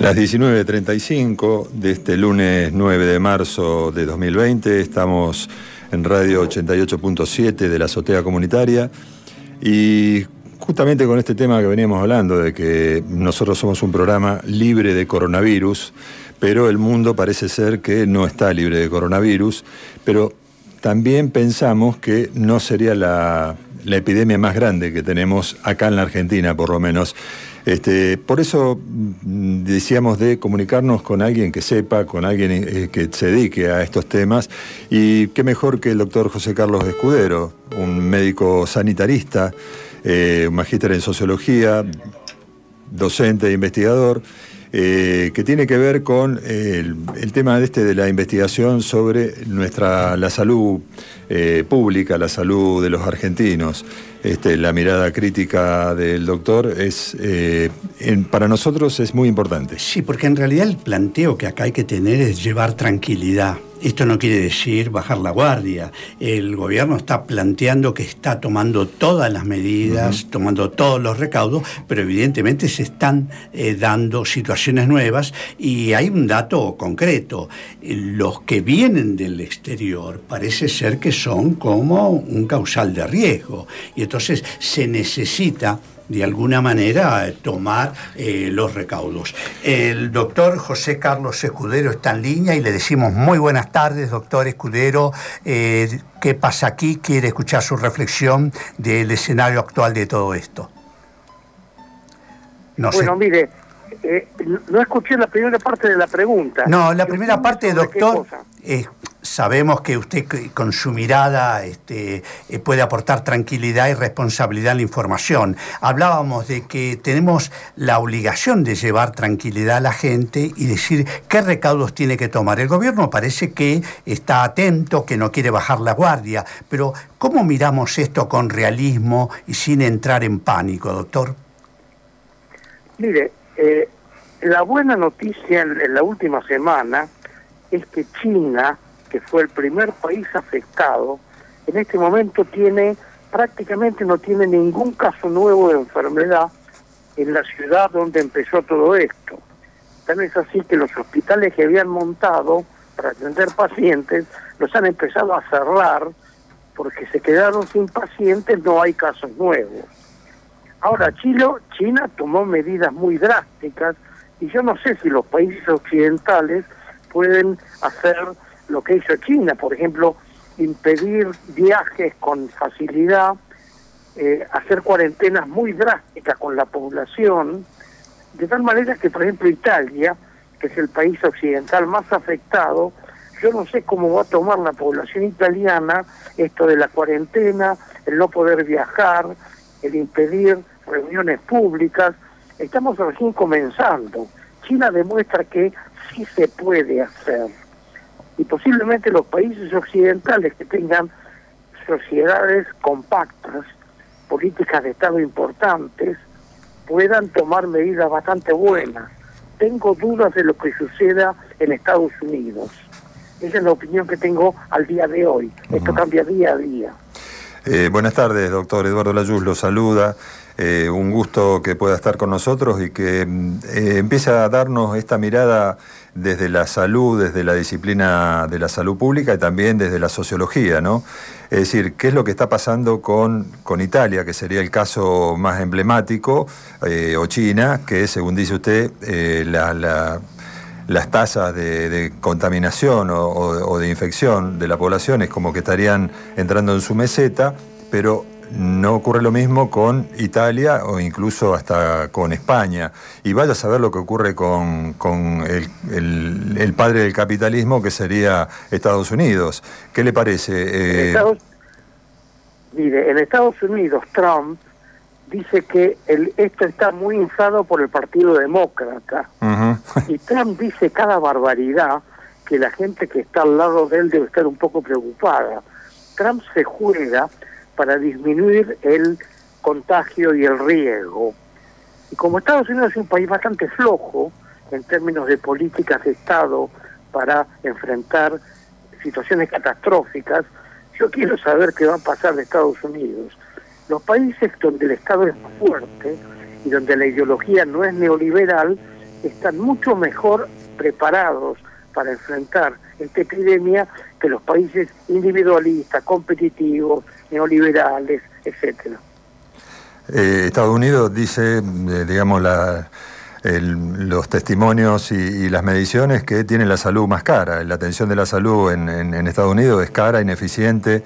Las 19:35 de este lunes 9 de marzo de 2020, estamos en Radio 88.7 de la Azotea Comunitaria y justamente con este tema que veníamos hablando, de que nosotros somos un programa libre de coronavirus, pero el mundo parece ser que no está libre de coronavirus, pero también pensamos que no sería la epidemia más grande que tenemos acá en la Argentina, por lo menos. Por eso decíamos de comunicarnos con alguien que sepa, con alguien que se dedique a estos temas, y qué mejor que el doctor José Carlos Escudero, un médico sanitarista, un magíster en sociología, docente e investigador, que tiene que ver con el tema de la investigación sobre la salud pública, la salud de los argentinos. La mirada crítica del doctor para nosotros es muy importante. Sí, porque en realidad el planteo que acá hay que tener es llevar tranquilidad. Esto no quiere decir bajar la guardia. El gobierno está planteando que está tomando todas las medidas, tomando todos los recaudos, pero evidentemente se están dando situaciones nuevas y hay un dato concreto. Los que vienen del exterior parece ser que son como un causal de riesgo y entonces se necesita de alguna manera tomar los recaudos. El doctor José Carlos Escudero está en línea y le decimos muy buenas tardes, doctor Escudero. ¿Qué pasa aquí? Quiere escuchar su reflexión del escenario actual de todo esto. Mire, no escuché la primera parte de la pregunta. No, la primera parte, doctor, sabemos que usted con su mirada puede aportar tranquilidad y responsabilidad en la información. Hablábamos de que tenemos la obligación de llevar tranquilidad a la gente y decir qué recaudos tiene que tomar. El gobierno parece que está atento, que no quiere bajar la guardia, pero ¿cómo miramos esto con realismo y sin entrar en pánico, doctor? Mire, la buena noticia en la última semana es que China, que fue el primer país afectado, en este momento prácticamente no tiene ningún caso nuevo de enfermedad en la ciudad donde empezó todo esto. Tan es así que los hospitales que habían montado para atender pacientes los han empezado a cerrar porque se quedaron sin pacientes, no hay casos nuevos. Ahora, China tomó medidas muy drásticas y yo no sé si los países occidentales pueden hacer lo que hizo China, por ejemplo, impedir viajes con facilidad, hacer cuarentenas muy drásticas con la población, de tal manera que, por ejemplo, Italia, que es el país occidental más afectado, yo no sé cómo va a tomar la población italiana esto de la cuarentena, el no poder viajar, el impedir reuniones públicas. Estamos recién comenzando. China demuestra que sí se puede hacer. Y posiblemente los países occidentales que tengan sociedades compactas, políticas de Estado importantes, puedan tomar medidas bastante buenas. Tengo dudas de lo que suceda en Estados Unidos. Esa es la opinión que tengo al día de hoy. Esto cambia día a día. Buenas tardes, doctor Eduardo Layuz, lo saluda. Un gusto que pueda estar con nosotros y que empiece a darnos esta mirada desde la salud, desde la disciplina de la salud pública y también desde la sociología, ¿no? Es decir, ¿qué es lo que está pasando con Italia, que sería el caso más emblemático, o China, que según dice usted, las tasas de contaminación o de infección de la población es como que estarían entrando en su meseta, pero no ocurre lo mismo con Italia o incluso hasta con España. Y vaya a saber lo que ocurre con el padre del capitalismo, que sería Estados Unidos. ¿Qué le parece? En Estados Unidos Trump dice que esto está muy inflado por el Partido Demócrata. Y Trump dice cada barbaridad que la gente que está al lado de él debe estar un poco preocupada. Trump se juega para disminuir el contagio y el riesgo. Y como Estados Unidos es un país bastante flojo en términos de políticas de Estado para enfrentar situaciones catastróficas, yo quiero saber qué va a pasar de Estados Unidos. Los países donde el Estado es más fuerte y donde la ideología no es neoliberal están mucho mejor preparados para enfrentar esta epidemia que los países individualistas, competitivos, neoliberales, etcétera. Estados Unidos dice, digamos, los testimonios y las mediciones que tienen la salud más cara. La atención de la salud en Estados Unidos es cara, ineficiente.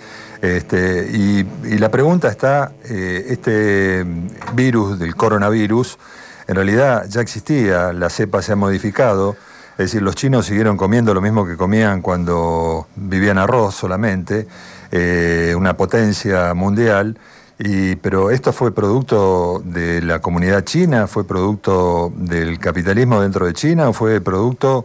Y la pregunta está, este virus del coronavirus, en realidad ya existía, la cepa se ha modificado. Es decir, los chinos siguieron comiendo lo mismo que comían cuando vivían arroz solamente, una potencia mundial. Pero esto fue producto de la comunidad china, fue producto del capitalismo dentro de China, o fue producto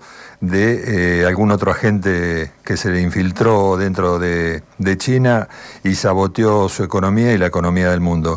de algún otro agente que se le infiltró dentro de China y saboteó su economía y la economía del mundo.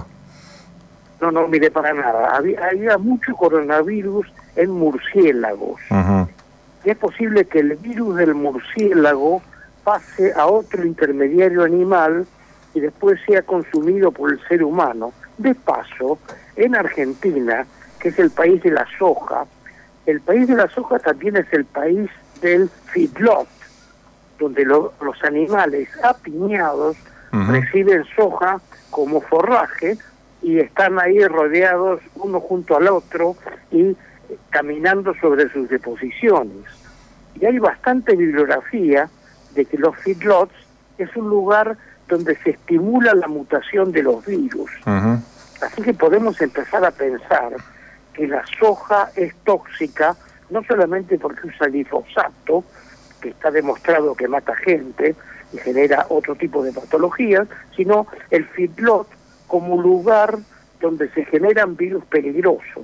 No, mire, para nada. Había mucho coronavirus en murciélagos. Uh-huh. Y es posible que el virus del murciélago pase a otro intermediario animal y después sea consumido por el ser humano. De paso, en Argentina, que es el país de la soja, el país de la soja también es el país del feedlot, donde los animales apiñados reciben soja como forraje y están ahí rodeados uno junto al otro y caminando sobre sus deposiciones. Y hay bastante bibliografía de que los feedlots es un lugar donde se estimula la mutación de los virus. Uh-huh. Así que podemos empezar a pensar que la soja es tóxica, no solamente porque usa glifosato, que está demostrado que mata gente y genera otro tipo de patologías, sino el feedlot como lugar donde se generan virus peligrosos.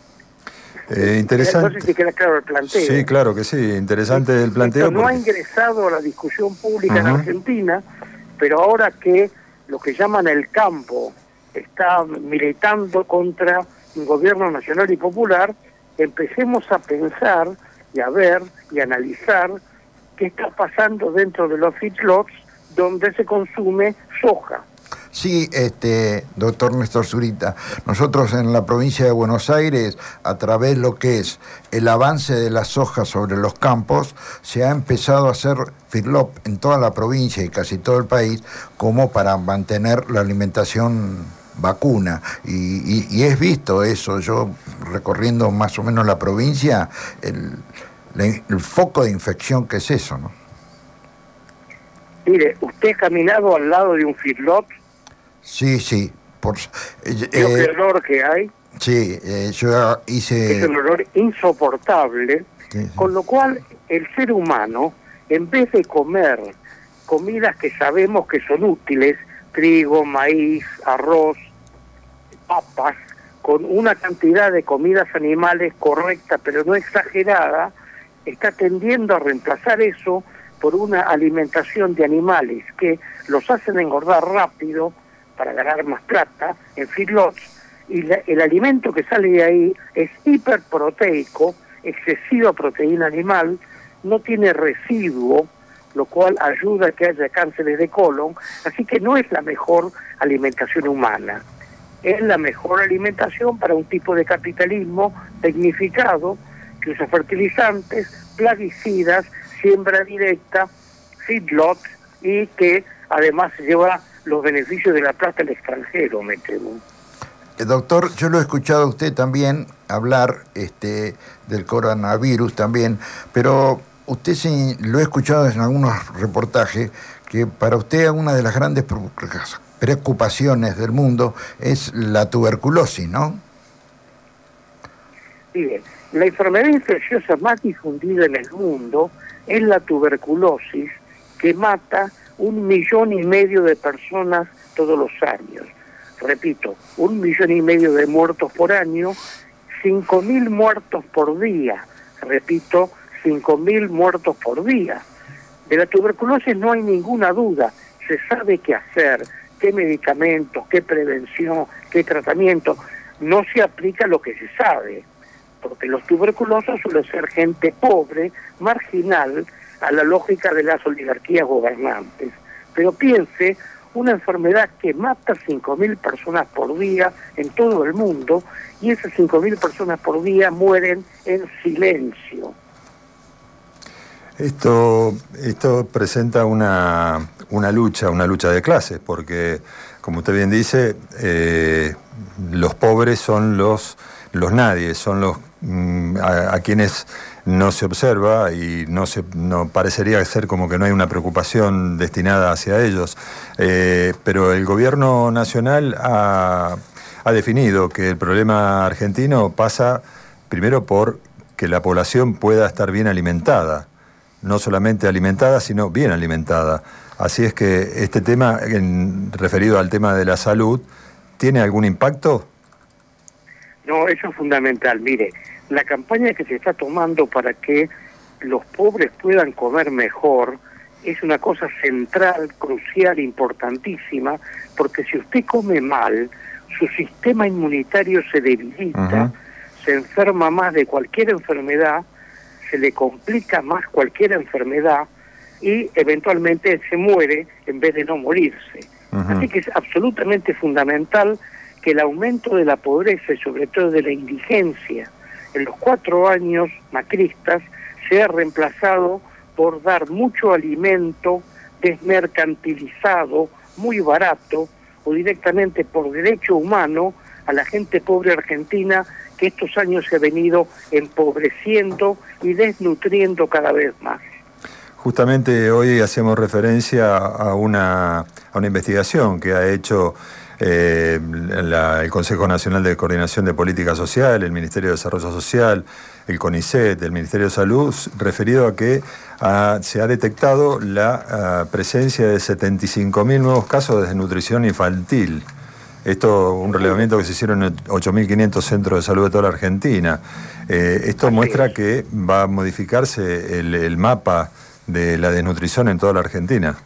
Interesante. No sé si queda claro el planteo. Sí, claro que sí, interesante el planteo. Esto no ha ingresado a la discusión pública en Argentina, pero ahora que lo que llaman el campo está militando contra un gobierno nacional y popular, empecemos a pensar y a ver y analizar qué está pasando dentro de los feedlots donde se consume soja. Sí, doctor Néstor Zurita, nosotros en la provincia de Buenos Aires, a través de lo que es el avance de la soja sobre los campos, se ha empezado a hacer feedlot en toda la provincia y casi todo el país, como para mantener la alimentación vacuna. Y es visto eso, yo recorriendo más o menos la provincia, el foco de infección que es eso, ¿no? Mire, ¿usted ha caminado al lado de un feedlot? Sí. ¿Qué olor que hay? Sí, yo hice... Es un olor insoportable, sí. Con lo cual el ser humano, en vez de comer comidas que sabemos que son útiles, trigo, maíz, arroz, papas, con una cantidad de comidas animales correcta pero no exagerada, está tendiendo a reemplazar eso por una alimentación de animales que los hacen engordar rápido para ganar más plata en feedlots, y el alimento que sale de ahí es hiperproteico, excesiva proteína animal, no tiene residuo, lo cual ayuda a que haya cánceres de colon, así que no es la mejor alimentación humana. Es la mejor alimentación para un tipo de capitalismo tecnificado que usa fertilizantes, plaguicidas, siembra directa, feedlot, y que además lleva los beneficios de la plata al extranjero, me temo. Doctor, yo lo he escuchado a usted también hablar del coronavirus también, pero usted sí lo he escuchado en algunos reportajes que para usted una de las grandes preocupaciones del mundo es la tuberculosis, ¿no? Bien, la enfermedad infecciosa más difundida en el mundo es la tuberculosis, que mata 1,5 millones de personas todos los años. Repito, 1,5 millones de muertos por año, 5.000 muertos por día. Repito, 5.000 muertos por día. De la tuberculosis no hay ninguna duda. Se sabe qué hacer, qué medicamentos, qué prevención, qué tratamiento. No se aplica lo que se sabe, porque los tuberculosos suelen ser gente pobre, marginal, a la lógica de las oligarquías gobernantes. Pero piense una enfermedad que mata 5.000 personas por día en todo el mundo, y esas 5.000 personas por día mueren en silencio. Esto presenta una lucha de clases, porque, como usted bien dice, los pobres son los nadies, son los a quienes no se observa y no parecería ser como que no hay una preocupación destinada hacia ellos. Pero el gobierno nacional ha definido que el problema argentino pasa primero por que la población pueda estar bien alimentada. No solamente alimentada, sino bien alimentada. Así es que este tema, referido al tema de la salud, ¿tiene algún impacto? No, eso es fundamental. Mire, la campaña que se está tomando para que los pobres puedan comer mejor es una cosa central, crucial, importantísima, porque si usted come mal, su sistema inmunitario se debilita, se enferma más de cualquier enfermedad, se le complica más cualquier enfermedad y eventualmente se muere en vez de no morirse. Así que es absolutamente fundamental que el aumento de la pobreza y sobre todo de la indigencia en los 4 años macristas sea reemplazado por dar mucho alimento desmercantilizado, muy barato, o directamente por derecho humano a la gente pobre argentina, que estos años se ha venido empobreciendo y desnutriendo cada vez más. Justamente hoy hacemos referencia a una investigación que ha hecho el Consejo Nacional de Coordinación de Política Social, el Ministerio de Desarrollo Social, el CONICET, el Ministerio de Salud, referido a que se ha detectado la presencia de 75.000 nuevos casos de desnutrición infantil. Esto, un relevamiento que se hicieron en 8.500 centros de salud de toda la Argentina. Esto muestra que va a modificarse el mapa de la desnutrición en toda la Argentina.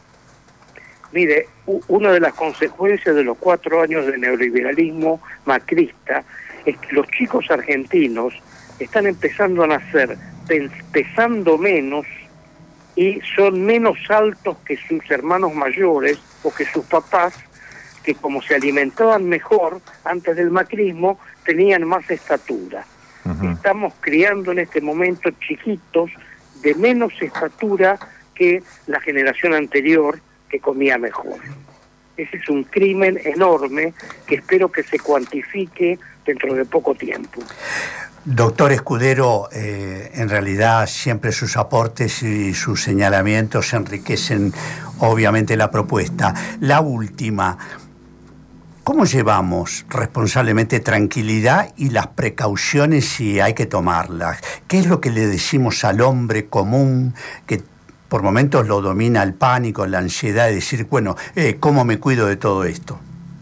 Mire, una de las consecuencias de los 4 años de neoliberalismo macrista es que los chicos argentinos están empezando a nacer pesando menos y son menos altos que sus hermanos mayores o que sus papás, que como se alimentaban mejor antes del macrismo, tenían más estatura. Estamos criando en este momento chiquitos de menos estatura que la generación anterior, que comía mejor. Ese es un crimen enorme que espero que se cuantifique dentro de poco tiempo. Doctor Escudero, en realidad siempre sus aportes y sus señalamientos enriquecen obviamente la propuesta. La última, ¿cómo llevamos responsablemente tranquilidad y las precauciones si hay que tomarlas? ¿Qué es lo que le decimos al hombre común que por momentos lo domina el pánico, la ansiedad de decir, bueno, ¿cómo me cuido de todo esto?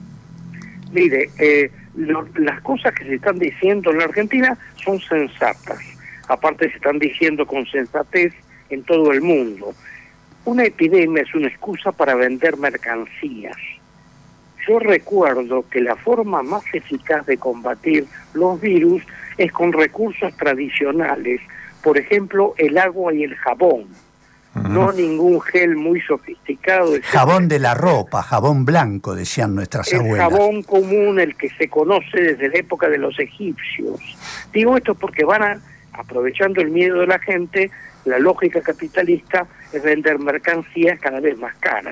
Mire, las cosas que se están diciendo en la Argentina son sensatas. Aparte se están diciendo con sensatez en todo el mundo. Una epidemia es una excusa para vender mercancías. Yo recuerdo que la forma más eficaz de combatir los virus es con recursos tradicionales, por ejemplo, el agua y el jabón. No ningún gel muy sofisticado. Jabón de la ropa, jabón blanco, decían nuestras abuelas. El jabón común, el que se conoce desde la época de los egipcios. Digo esto porque aprovechando el miedo de la gente, la lógica capitalista es vender mercancías cada vez más caras.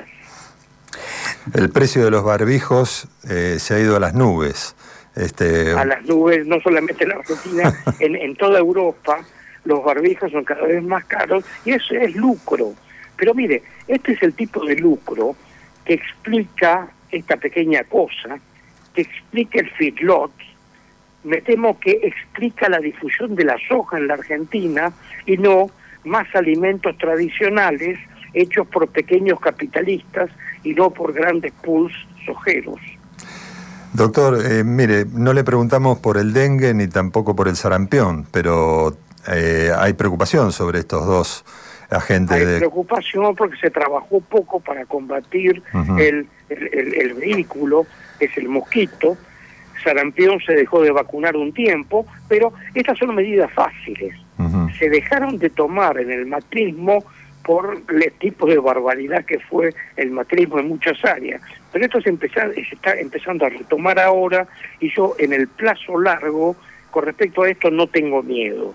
El precio de los barbijos se ha ido a las nubes. A las nubes, no solamente en la Argentina, en toda Europa. Los barbijos son cada vez más caros y eso es lucro. Pero mire, este es el tipo de lucro que explica esta pequeña cosa, que explica el feedlot, me temo que explica la difusión de la soja en la Argentina y no más alimentos tradicionales hechos por pequeños capitalistas y no por grandes pools sojeros. Doctor, mire, no le preguntamos por el dengue ni tampoco por el sarampión, pero hay preocupación sobre estos dos agentes. Hay preocupación porque se trabajó poco para combatir el vehículo, que es el mosquito. Sarampión se dejó de vacunar un tiempo, pero estas son medidas fáciles. Se dejaron de tomar en el macrismo por el tipo de barbaridad que fue el macrismo en muchas áreas. Pero esto se está empezando a retomar ahora, y yo en el plazo largo, con respecto a esto, no tengo miedo.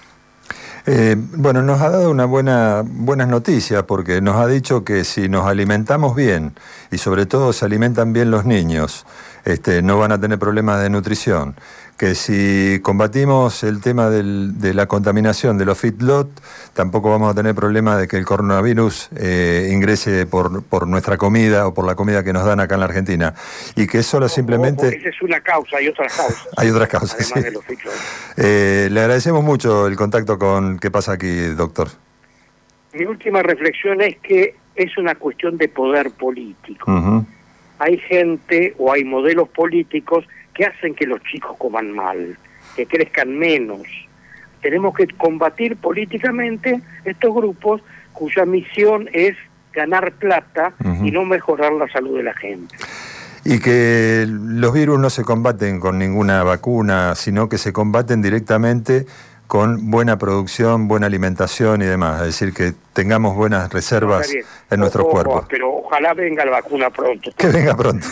Bueno, nos ha dado buenas noticias, porque nos ha dicho que si nos alimentamos bien, y sobre todo se alimentan bien los niños, no van a tener problemas de nutrición. Que si combatimos el tema de la contaminación de los feedlot, tampoco vamos a tener problema de que el coronavirus ingrese por nuestra comida o por la comida que nos dan acá en la Argentina. Y que solo simplemente... Esa es una causa, hay otras causas. Hay otras causas, además sí. de los feedlot. Le agradecemos mucho el contacto con qué pasa aquí, doctor. Mi última reflexión es que es una cuestión de poder político. Uh-huh. Hay gente o hay modelos políticos que hacen que los chicos coman mal, que crezcan menos. Tenemos que combatir políticamente estos grupos cuya misión es ganar plata y no mejorar la salud de la gente. Y que los virus no se combaten con ninguna vacuna, sino que se combaten directamente con buena producción, buena alimentación y demás. Es decir, que tengamos buenas reservas en nuestros cuerpos. Pero ojalá venga la vacuna pronto. Que venga pronto.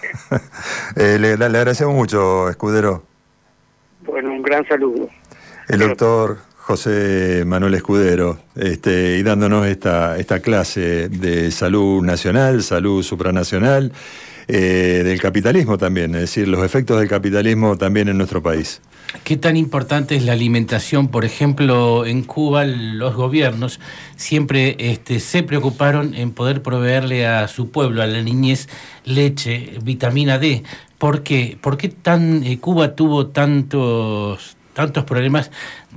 Le agradecemos mucho, Escudero. Bueno, un gran saludo. El doctor José Manuel Escudero, y dándonos esta clase de salud nacional, salud supranacional, del capitalismo también, es decir, los efectos del capitalismo también en nuestro país. ¿Qué tan importante es la alimentación? Por ejemplo, en Cuba los gobiernos siempre se preocuparon en poder proveerle a su pueblo, a la niñez, leche, vitamina D. ¿Por qué? ¿Por qué Cuba tuvo tantos problemas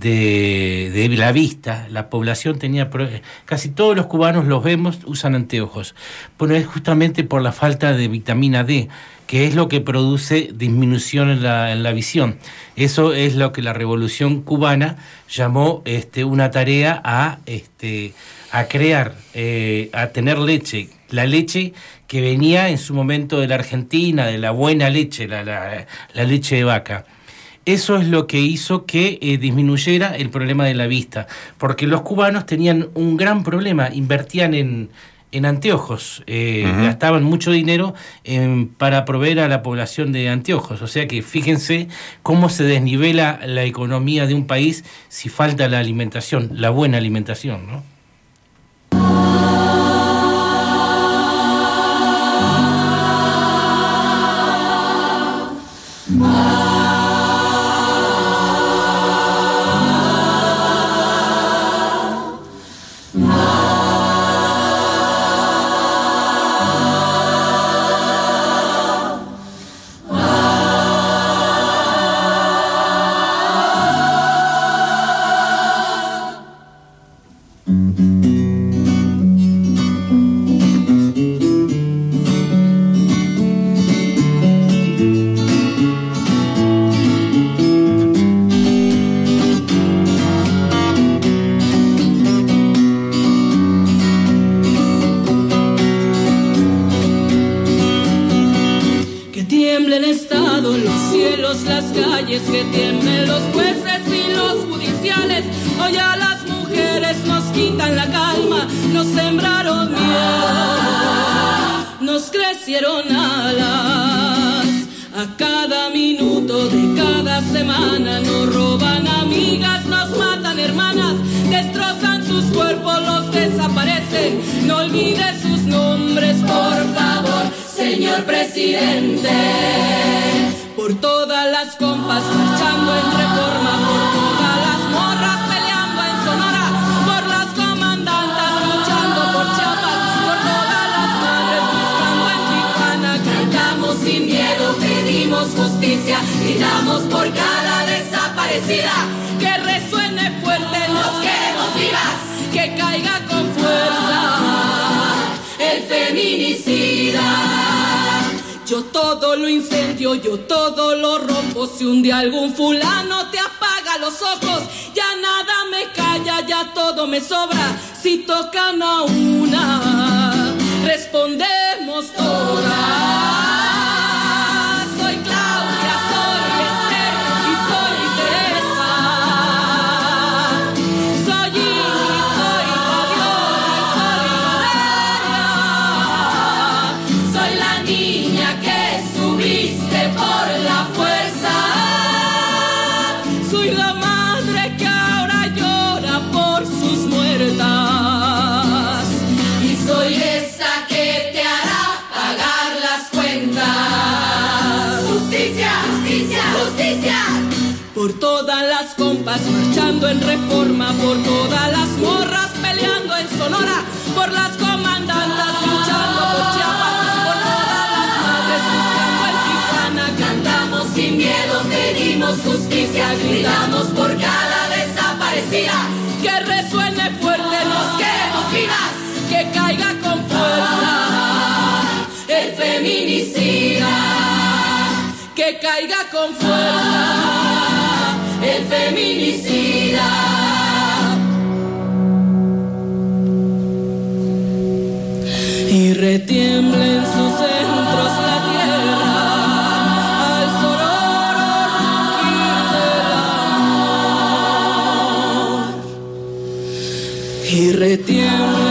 de la vista? La población tenía... Casi todos los cubanos los vemos, usan anteojos. Bueno, es justamente por la falta de vitamina D, que es lo que produce disminución en la visión. Eso es lo que la Revolución Cubana llamó una tarea a crear, a tener leche. La leche que venía en su momento de la Argentina, de la buena leche, la leche de vaca. Eso es lo que hizo que disminuyera el problema de la vista, porque los cubanos tenían un gran problema, invertían en anteojos, gastaban mucho dinero para proveer a la población de anteojos. O sea que fíjense cómo se desnivela la economía de un país si falta la alimentación, la buena alimentación, ¿no? Que tiemblen los jueces y los judiciales. Hoy a las mujeres nos quitan la calma, nos sembraron miedo, nos crecieron alas. A cada minuto de cada semana nos roban amigas, nos matan hermanas, destrozan sus cuerpos, los desaparecen. No olvides sus nombres, por favor, señor presidente. Por todas las compas marchando en Reforma, por todas las morras peleando en Sonora, por las comandantas luchando por Chiapas, por todas las madres buscando en Tijuana. Cantamos sin miedo, pedimos justicia, gritamos por cada desaparecida. Que resuene fuerte, nos queremos vivas, que caiga con fuerza el feminicida. Yo todo lo incendio, yo todo lo rompo. Si un día algún fulano te apaga los ojos, ya nada me calla, ya todo me sobra. Si tocan a una, respondemos todas. Soy Claudia, soy Esther y soy Teresa. Soy Ingrid, soy Fabiola y Paz marchando en Reforma, por todas las morras peleando en Sonora, por las comandantas luchando por Chiapas, por todas las madres buscando en Tijuana. Cantamos sin miedo, pedimos justicia, gritamos por cada desaparecida. Que resuene fuerte, nos queremos vivas, que caiga con fuerza el feminicida, que caiga con fuerza el feminicida. Y retiembla en sus centros la tierra al sonoro rugir del amor. Y retiembla